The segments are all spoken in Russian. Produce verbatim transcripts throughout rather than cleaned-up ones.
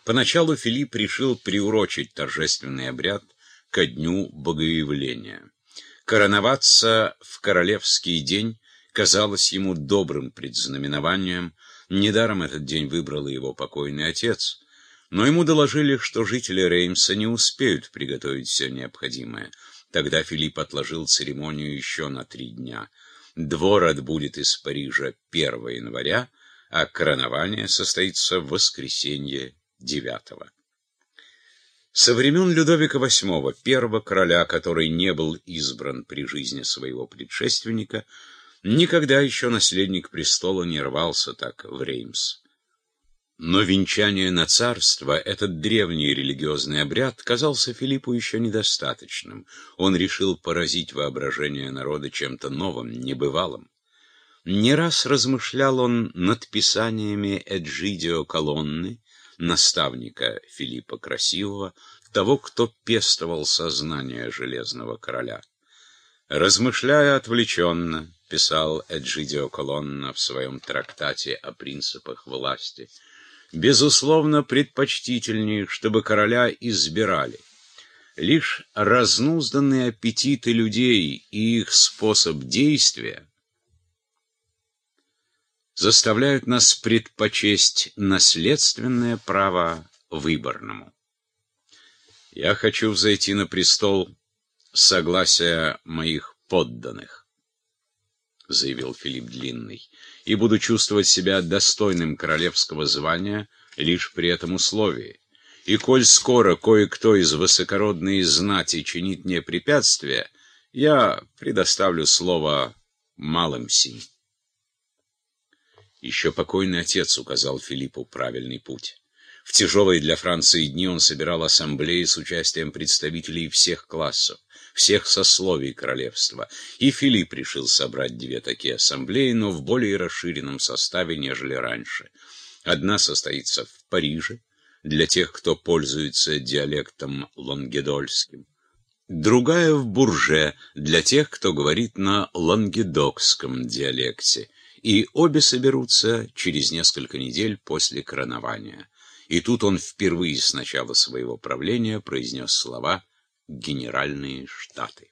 Поначалу Филипп решил приурочить торжественный обряд ко дню Богоявления. Короноваться в королевский день казалось ему добрым предзнаменованием, недаром этот день выбрал его покойный отец. Но ему доложили, что жители Реймса не успеют приготовить все необходимое. Тогда Филипп отложил церемонию еще на три дня. Двор отбудет из Парижа первого января, а коронование состоится в воскресенье девятого. Со времен Людовика восьмого, первого короля, который не был избран при жизни своего предшественника, никогда еще наследник престола не рвался так в Реймс. Но венчание на царство, этот древний религиозный обряд, казался Филиппу еще недостаточным. Он решил поразить воображение народа чем-то новым, небывалым. Не раз размышлял он над писаниями Эджидио Колонны, наставника Филиппа Красивого, того, кто пестовал сознание Железного Короля. «Размышляя отвлеченно», — писал Эджидио Колонна в своем трактате о принципах власти, «безусловно, предпочтительнее, чтобы короля избирали. Лишь разнузданные аппетиты людей и их способ действия заставляют нас предпочесть наследственное право выборному. Я хочу взойти на престол с согласия моих подданных», — заявил Филипп Длинный, «и буду чувствовать себя достойным королевского звания лишь при этом условии. И коль скоро кое-кто из высокородной знати чинит мне препятствия, я предоставлю слово малым сим». Еще покойный отец указал Филиппу правильный путь. В тяжелые для Франции дни он собирал ассамблеи с участием представителей всех классов, всех сословий королевства. И Филипп решил собрать две такие ассамблеи, но в более расширенном составе, нежели раньше. Одна состоится в Париже, для тех, кто пользуется диалектом лангедольским. Другая в Бурже, для тех, кто говорит на лангедокском диалекте. И обе соберутся через несколько недель после коронования. И тут он впервые с начала своего правления произнес слова «Генеральные Штаты».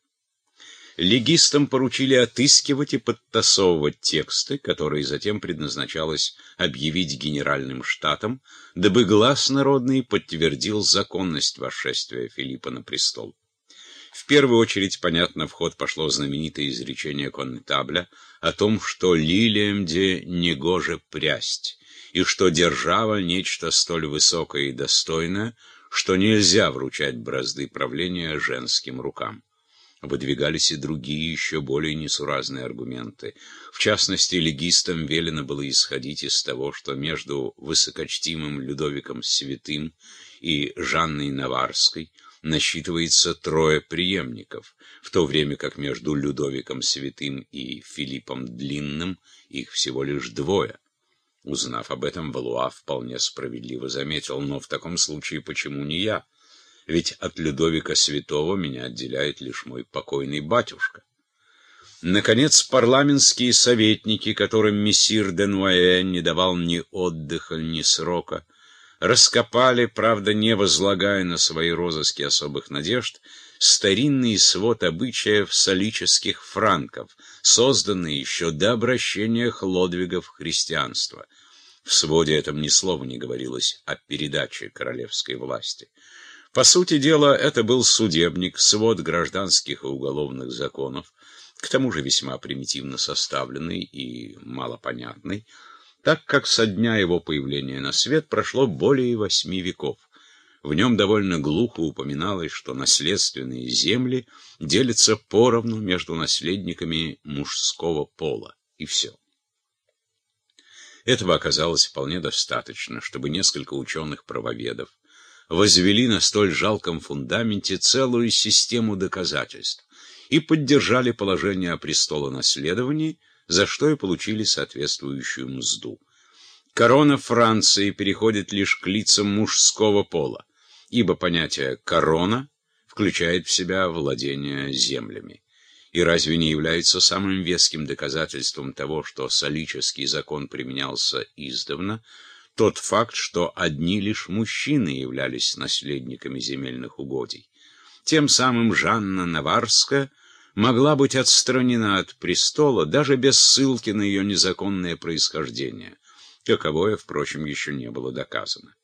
Легистам поручили отыскивать и подтасовывать тексты, которые затем предназначалось объявить Генеральным Штатам, дабы глас народный подтвердил законность восшествия Филиппа на престол. В первую очередь, понятно, в ход пошло знаменитое изречение коннетабля о том, что лилиям де негоже прясть, и что держава — нечто столь высокое и достойное, что нельзя вручать бразды правления женским рукам. Выдвигались и другие, еще более несуразные аргументы. В частности, легистам велено было исходить из того, что между высокочтимым Людовиком Святым и Жанной Наварской насчитывается трое преемников, в то время как между Людовиком Святым и Филиппом Длинным их всего лишь двое. Узнав об этом, Валуа вполне справедливо заметил: но в таком случае почему не я? Ведь от Людовика Святого меня отделяет лишь мой покойный батюшка. Наконец, парламентские советники, которым мессир де Нуае не давал ни отдыха, ни срока, раскопали, правда, не возлагая на свои розыски особых надежд, старинный свод обычаев солических франков, созданный еще до обращения Хлодвига в христианство. В своде этом ни слова не говорилось о передаче королевской власти. По сути дела, это был судебник, свод гражданских и уголовных законов, к тому же весьма примитивно составленный и малопонятный, так как со дня его появления на свет прошло более восьми веков. В нем довольно глухо упоминалось, что наследственные земли делятся поровну между наследниками мужского пола, и все. Этого оказалось вполне достаточно, чтобы несколько ученых-правоведов возвели на столь жалком фундаменте целую систему доказательств и поддержали положение о престолонаследовании, за что и получили соответствующую мзду. Корона Франции переходит лишь к лицам мужского пола, ибо понятие «корона» включает в себя владение землями. И разве не является самым веским доказательством того, что солический закон применялся издавна, тот факт, что одни лишь мужчины являлись наследниками земельных угодий. Тем самым Жанна Наварская могла быть отстранена от престола даже без ссылки на ее незаконное происхождение, каковое, впрочем, еще не было доказано.